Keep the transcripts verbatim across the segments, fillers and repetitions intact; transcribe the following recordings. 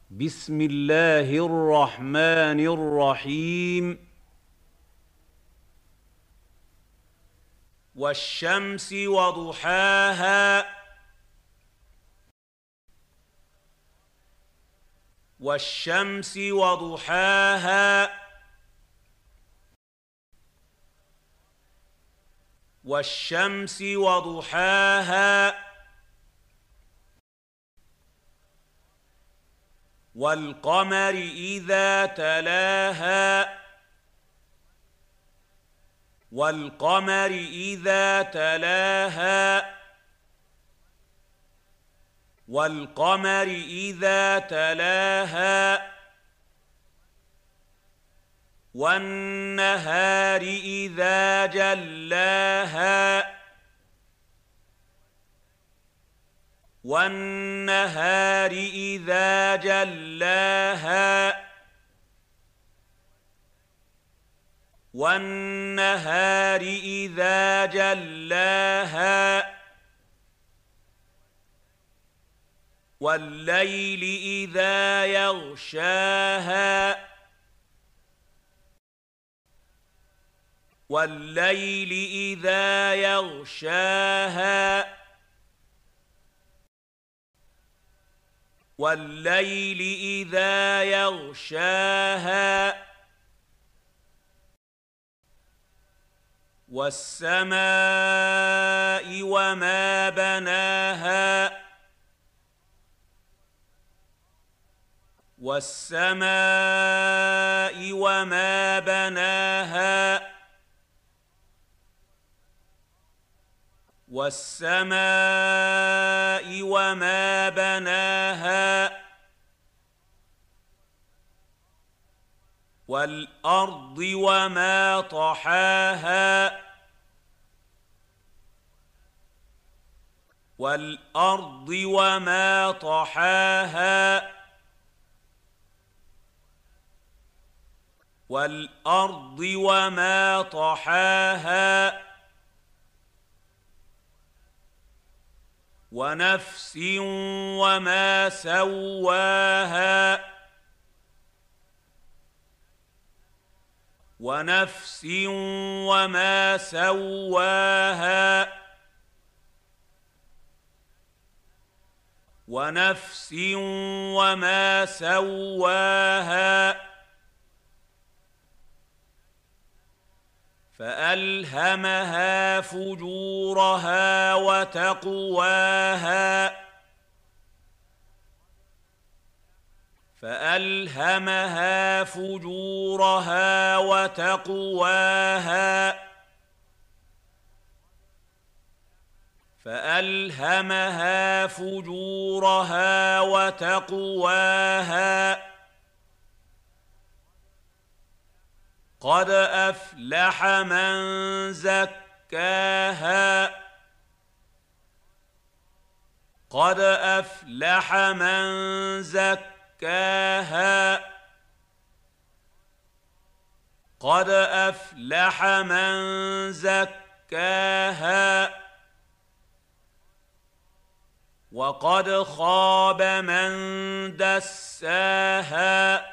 بسم الله الرحمن الرحيم. والشمس وضحاها والشمس وضحاها والشمس وضحاها والقمر إذا تلاها والقمر إذا تلاها والقمر إذا تلاها والنهار إذا جلاها والنهار إذا جلاها والنهار إذا جلاها والليل إذا يغشاها والليل إذا يغشاها والليل إذا يغشاها والسماء وما بناها والسماء وما بناها والسماء وما بناها والأرض وما طحاها والأرض وما طحاها والأرض وما طحاها ونفس وما سواها ونفس وما سواها ونفس وما سواها فألهمها فجورها وتقواها فألهمها فجورها وتقواها فألهمها فجورها وتقواها قد أفلح من زكاها قد أفلح من زكاها قد أفلح من زكاها وقد خاب من دساها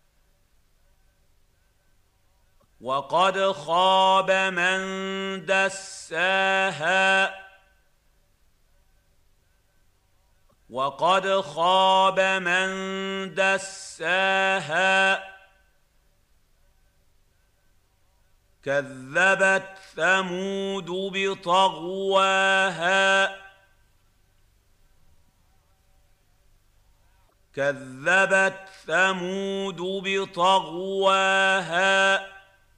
وقد خاب من دساها وقد خاب من دساها كذبت ثمود بطغواها كذبت ثمود بطغواها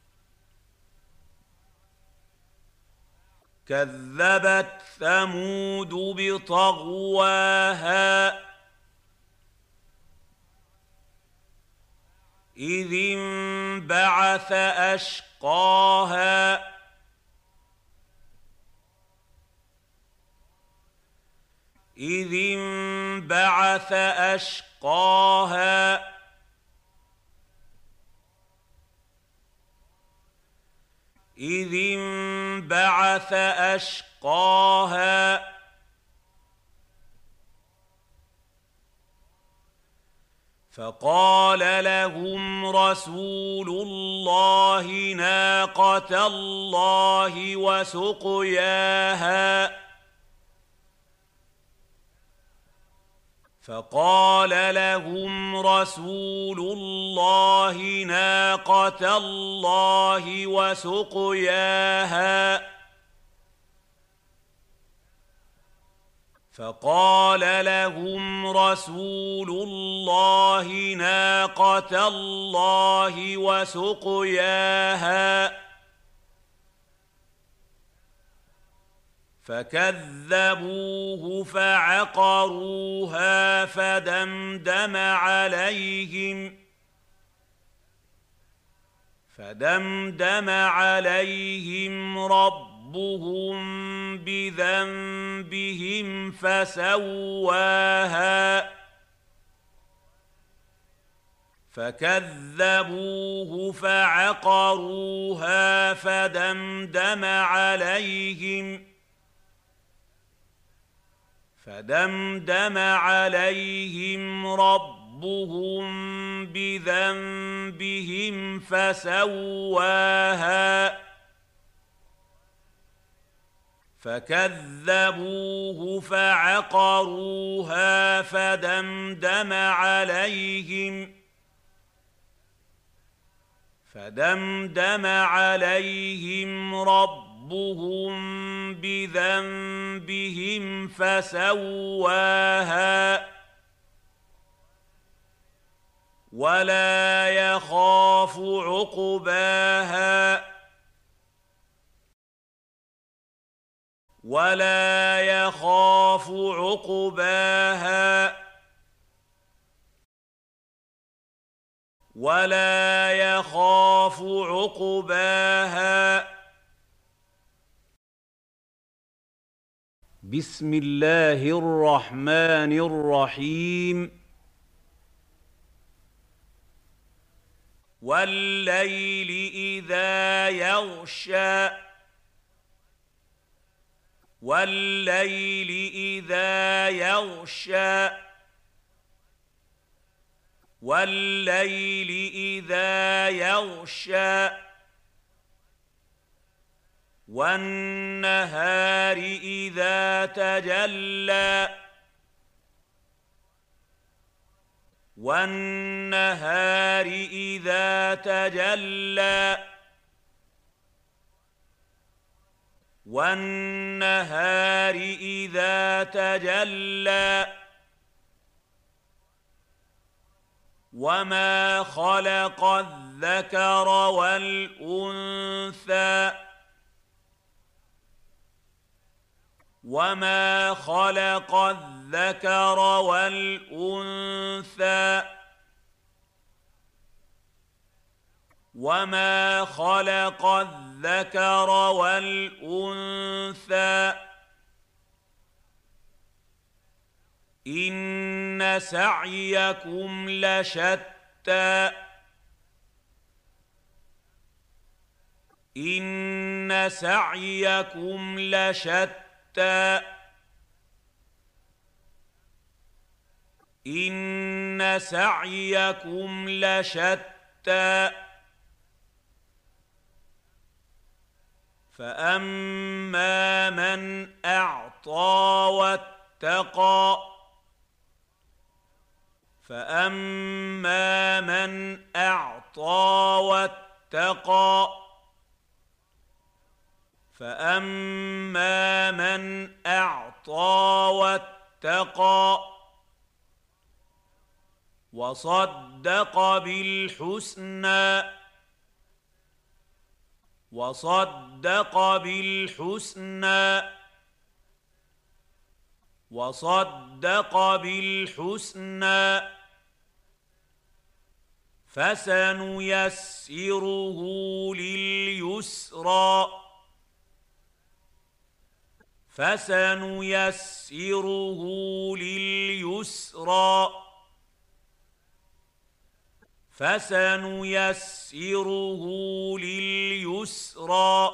كذبت ثمود بطغواها إذ انبعث أشقاها إذ انبعث أشقاها إذ انبعث أشقاها فقال لهم رسول الله ناقة الله وسقياها فقال لهم رسول الله ناقة الله وسقياها فقال لهم رسول الله ناقة الله وسقياها فكذبوه فعقروها فدمدم عليهم فدمدم عليهم ربهم بذنبهم فسواها فكذبوه فعقروها فدمدم عليهم فدمدم عليهم ربهم بذنبهم فسواها فكذبوه فعقروها فدمدم عليهم فدمدم عليهم ربهم بذنبهم فسواها ولا يخاف عقباها ولا يخاف عقباها ولا يخاف عقباها بسم الله الرحمن الرحيم والليل إذا يغشى والليل إذا يغشى والليل إذا يغشى والنهار إذا تجلى والنهار إذا تجلى والنهار إذا تجلى وما خلق الذكر والأنثى وما خلق الذكر والأنثى وما خلق الذكر والأنثى إن سعيكم لشتى إن سعيكم لشتى إن سعيكم لشتى فأما من أعطى واتقى فأما من أعطى واتقى فأما من أعطى واتقى وصدق بالحسنى وصدق بالحسنى وصدق بالحسنى فسنيسره لليسرى فسنيسره لليسرى فسنيسره لليسرى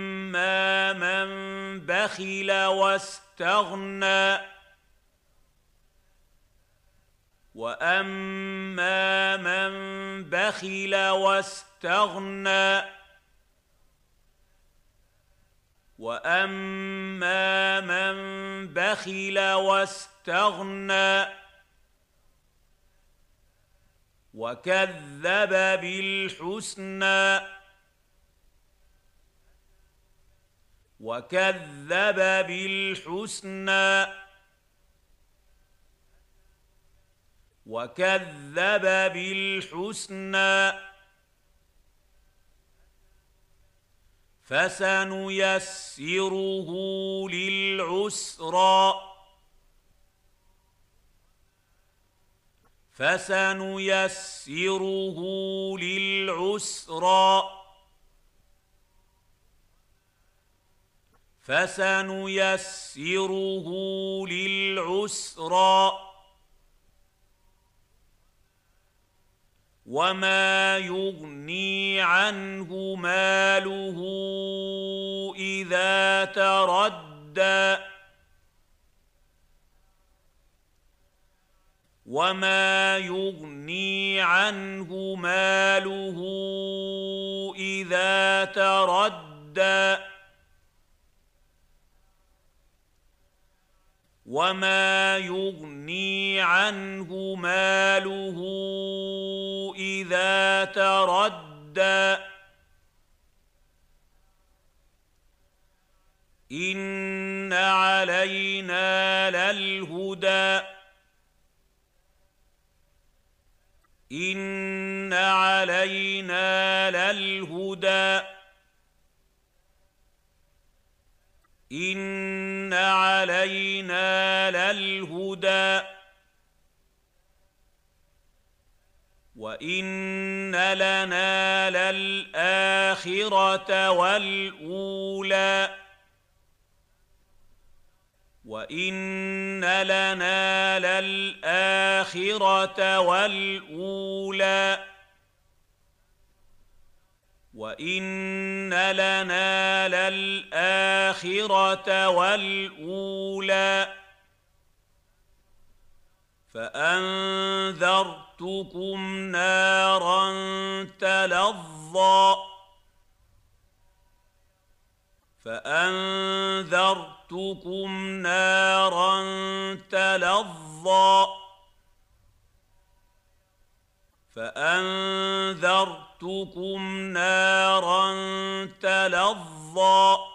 وأما من بخل واستغنى وأما من بخل واستغنى وأما من بخل واستغنى وكذب بالحسنى وكذب بالحسنى وكذب بالحسنى فسنيسره للعسرى فسنيسره للعسرى فسنيسره للعسرى وما يغني عنه ماله إذا تردى وما يغني عنه ماله إذا تردى وما يغني عنه ماله إذا تردى إن علينا للهدى إن علينا للهدى إن علينا للهدى وإن لنا للآخرة والأولى وإن لنا للآخرة والأولى وإن لنا للآخرة والأولى فأنذرتكم نارا تلظى فأنذرتكم نارا تلظى فأنذرتكم نارا تلظى